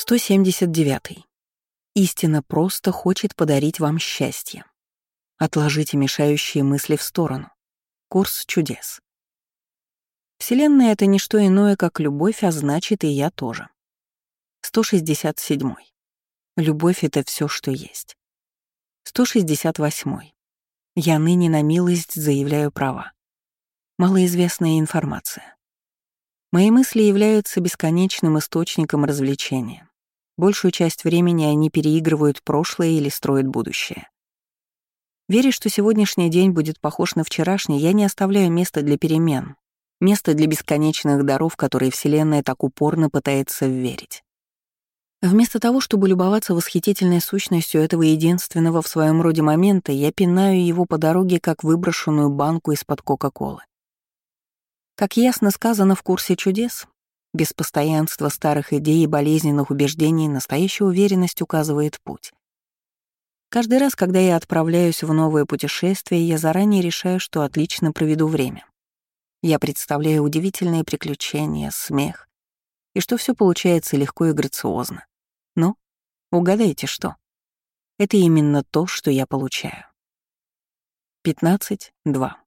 179. Истина просто хочет подарить вам счастье. Отложите мешающие мысли в сторону. Курс чудес. Вселенная — это не что иное, как любовь, а значит, и я тоже. 167. Любовь — это все, что есть. 168. Я ныне на милость заявляю права. Малоизвестная информация. Мои мысли являются бесконечным источником развлечения. Большую часть времени они переигрывают прошлое или строят будущее. Веря, что сегодняшний день будет похож на вчерашний, я не оставляю места для перемен, места для бесконечных даров, которые Вселенная так упорно пытается верить. Вместо того, чтобы любоваться восхитительной сущностью этого единственного в своем роде момента, я пинаю его по дороге, как выброшенную банку из-под Кока-Колы. Как ясно сказано в курсе чудес, без постоянства старых идей и болезненных убеждений настоящая уверенность указывает путь. Каждый раз, когда я отправляюсь в новое путешествие, я заранее решаю, что отлично проведу время. Я представляю удивительные приключения, смех, и что все получается легко и грациозно. Но угадайте, что? Это именно то, что я получаю. 15.2.